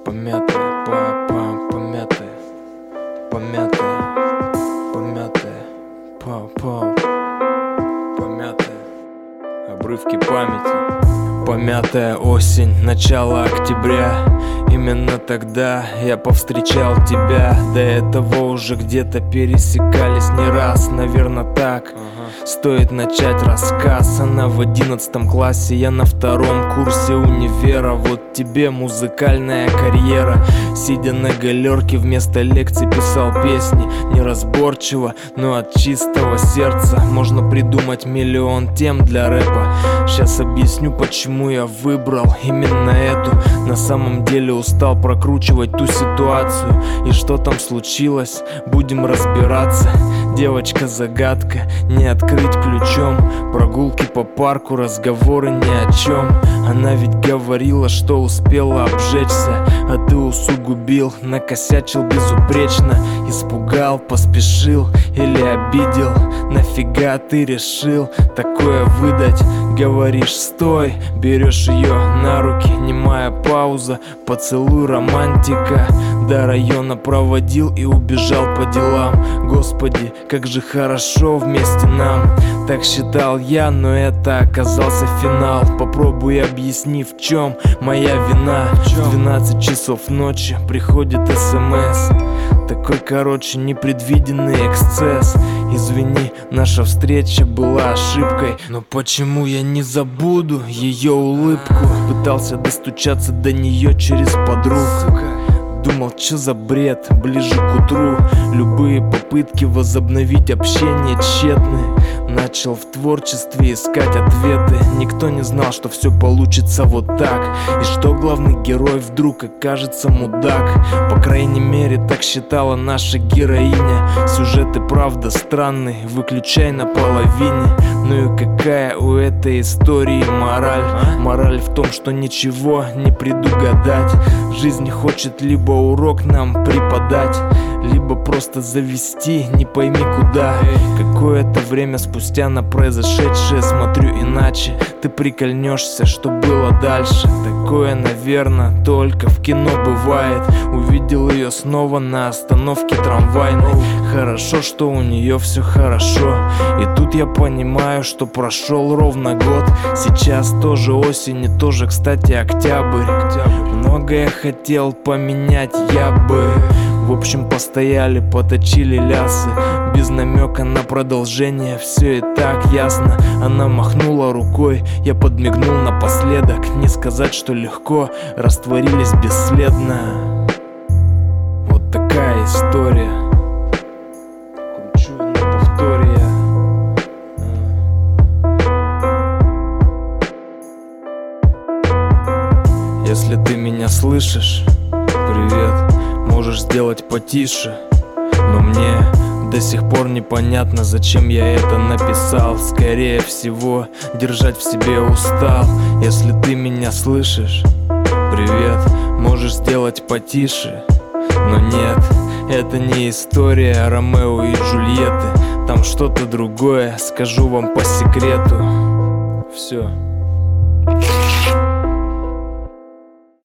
Помятая, помятая, помятая, помятая, помятая, обрывки памяти. Помятая осень, начало октября. Именно тогда я повстречал тебя. До этого уже где-то пересекались не раз. Наверное, так стоит начать рассказ. Она в 11 классе, я на 2-м курсе универа. Вот тебе музыкальная карьера. Сидя на галерке, вместо лекций писал песни. Неразборчиво, но от чистого сердца. Можно придумать миллион тем для рэпа. Сейчас объясню, почему я выбрал именно эту. На самом деле устал прокручивать ту ситуацию. И что там случилось, будем разбираться. Девочка-загадка, не открыть ключом. Прогулки по парку, разговоры ни о чем. Она ведь говорила, что успела обжечься, а ты усугубил, накосячил безупречно. Испугал, поспешил или обидел? Нафига ты решил такое выдать? Говоришь стой, берешь ее на руки. Немая пауза, поцелуй, романтика. До района проводил и убежал по делам. Господи, как же хорошо вместе нам. Так считал я, но это оказался финал. Попробуй объясни, в чем моя вина. В 12 часов ночи приходит СМС. Такой, короче, непредвиденный эксцесс. Извини, наша встреча была ошибкой, но почему я не забуду ее улыбку? Пытался достучаться до нее через подруг. Думал, что за бред, ближе к утру. Любые попытки возобновить общение тщетны. Начал в творчестве искать ответы. Никто не знал, что все получится вот так. И что главный герой вдруг окажется мудак. По крайней мере, так считала наша героиня. Сюжет и правда странный, выключай на половине. Ну и какая у этой истории мораль? Мораль в том, что ничего не предугадать. Жизнь хочет либо урок нам преподать, либо просто завести не пойми куда. Какое-то время спустя на произошедшее смотрю иначе. Ты прикольнешься, что было дальше. Такое, наверное, только в кино бывает. Увидел ее снова на остановке трамвайной. Хорошо, что у нее все хорошо. И тут я понимаю, что прошел ровно год. Сейчас тоже осень и тоже, кстати, октябрь. Многое хотел поменять я бы. В общем, постояли, поточили лясы. Без намека на продолжение, все и так ясно. Она махнула рукой, я подмигнул напоследок. Не сказать, что легко, растворились бесследно. Вот такая история. Кручу на повторе. Если ты меня слышишь, привет. Можешь сделать потише, но мне до сих пор непонятно, зачем я это написал. Скорее всего, держать в себе устал. Если ты меня слышишь, привет. Можешь сделать потише, но нет, это не история Ромео и Джульетты. Там что-то другое, скажу вам по секрету. Все.